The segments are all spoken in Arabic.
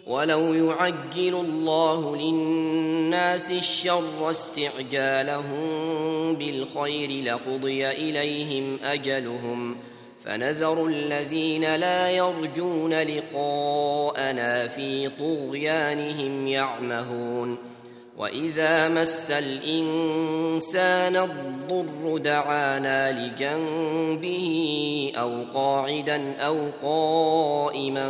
ولو يعجل الله للناس الشر استعجالهم بالخير لقضي إليهم أجلهم فنذر الذين لا يرجون لقاءنا في طغيانهم يعمهون وإذا مس الإنسان الضر دعانا لجنبه أو قاعدا أو قائما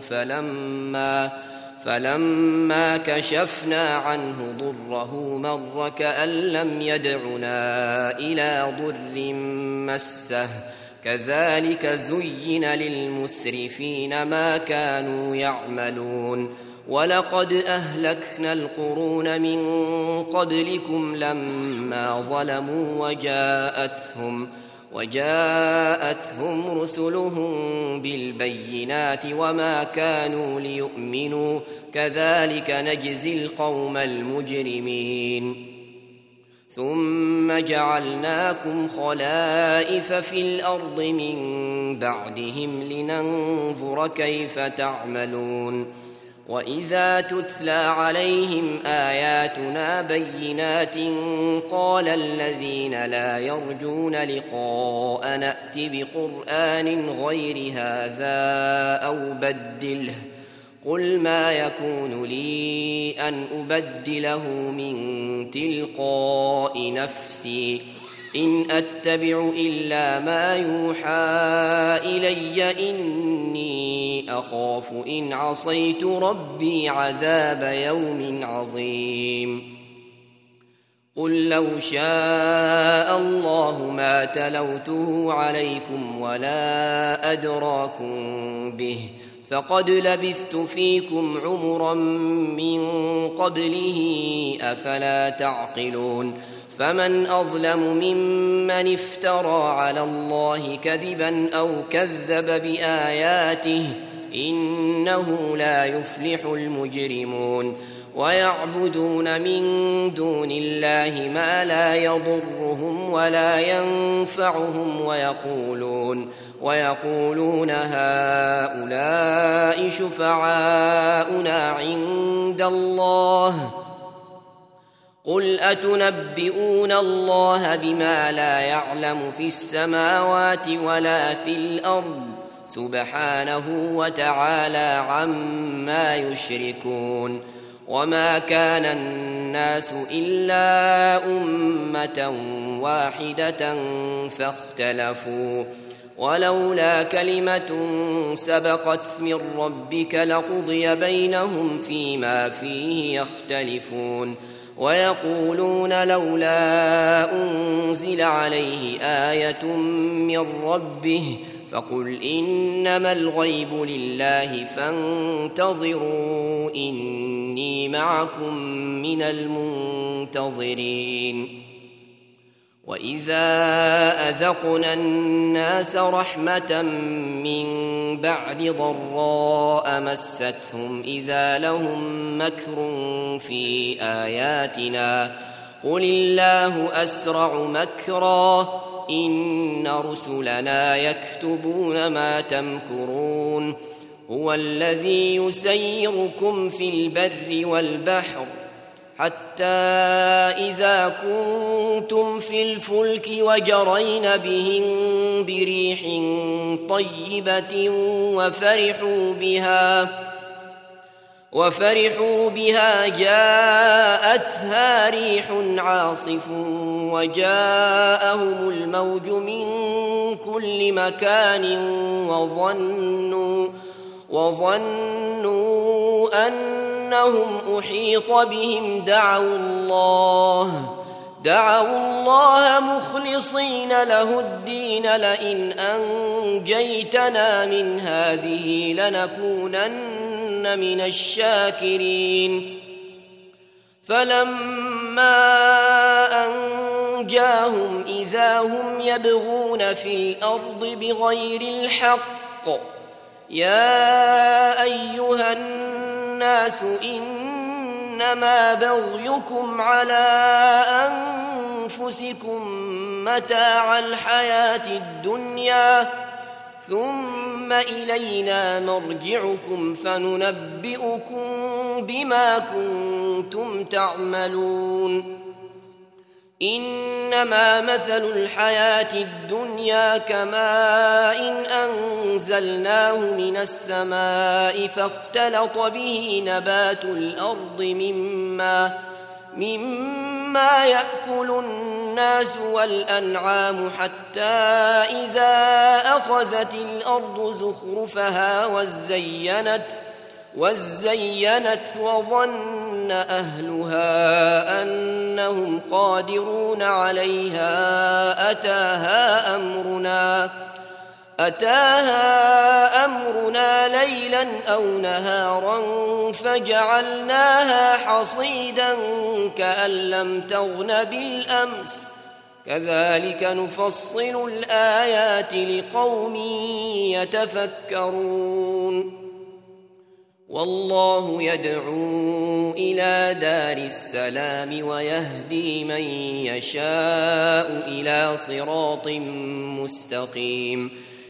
فلما كشفنا عنه ضره مر كأن لم يدعنا إلى ضر مسه كذلك زين للمسرفين ما كانوا يعملون ولقد أهلكنا القرون من قبلكم لما ظلموا وجاءتهم رسلهم بالبينات وما كانوا ليؤمنوا كذلك نجزي القوم المجرمين ثم جعلناكم خلائف في الأرض من بعدهم لننظر كيف تعملون وإذا تتلى عليهم آياتنا بينات قال الذين لا يرجون لقاء نأت بقرآن غير هذا أو بدله قل ما يكون لي أن أبدله من تلقاء نفسي إن أتبع إلا ما يوحى إلي إني أخاف إن عصيت ربي عذاب يوم عظيم قل لو شاء الله ما تلوته عليكم ولا أدراكم به فقد لبثت فيكم عمرا من قبله أفلا تعقلون فمن أظلم ممن افترى على الله كذبا أو كذب بآياته إنه لا يفلح المجرمون ويعبدون من دون الله ما لا يضرهم ولا ينفعهم ويقولون هؤلاء شفعاؤنا عند الله قل أتنبئون الله بما لا يعلم في السماوات ولا في الأرض سبحانه وتعالى عما يشركون وما كان الناس إلا أمة واحدة فاختلفوا ولولا كلمة سبقت من ربك لقضي بينهم فيما فيه يختلفون ويقولون لولا أنزل عليه آية من ربه فقل إنما الغيب لله فانتظروا إني معكم من المنتظرين وإذا أذقنا الناس رحمة من بعد ضراء مستهم إذا لهم مكر في آياتنا قل الله أسرع مكرا إن رسلنا يكتبون ما تمكرون هو الذي يسيركم في البر والبحر حتى إذا كنتم في الفلك وجرين بهم بريح طيبة وفرحوا بها جاءتها ريح عاصف وجاءهم الموج من كل مكان وظنوا أنهم أحيط بهم دعوا الله مخلصين له الدين لئن أنجيتنا من هذه لنكونن من الشاكرين فلما أنجاهم إذا هم يبغون في الأرض بغير الحق يا أيها الناس إنما بغيكم على أنفسكم متاع الحياة الدنيا ثم إلينا مرجعكم فننبئكم بما كنتم تعملون إنما مثل الحياة الدنيا كماء أنزلناه من السماء فاختلط به نبات الأرض مما يأكل الناس والأنعام حتى إذا أخذت الأرض زخرفها وزينت وظن أهلها أنهم قادرون عليها أتاها أمرنا ليلا أو نهارا فجعلناها حصيدا كأن لم تغن بالأمس كذلك نفصل الآيات لقوم يتفكرون والله يدعو إلى دار السلام ويهدي من يشاء إلى صراط مستقيم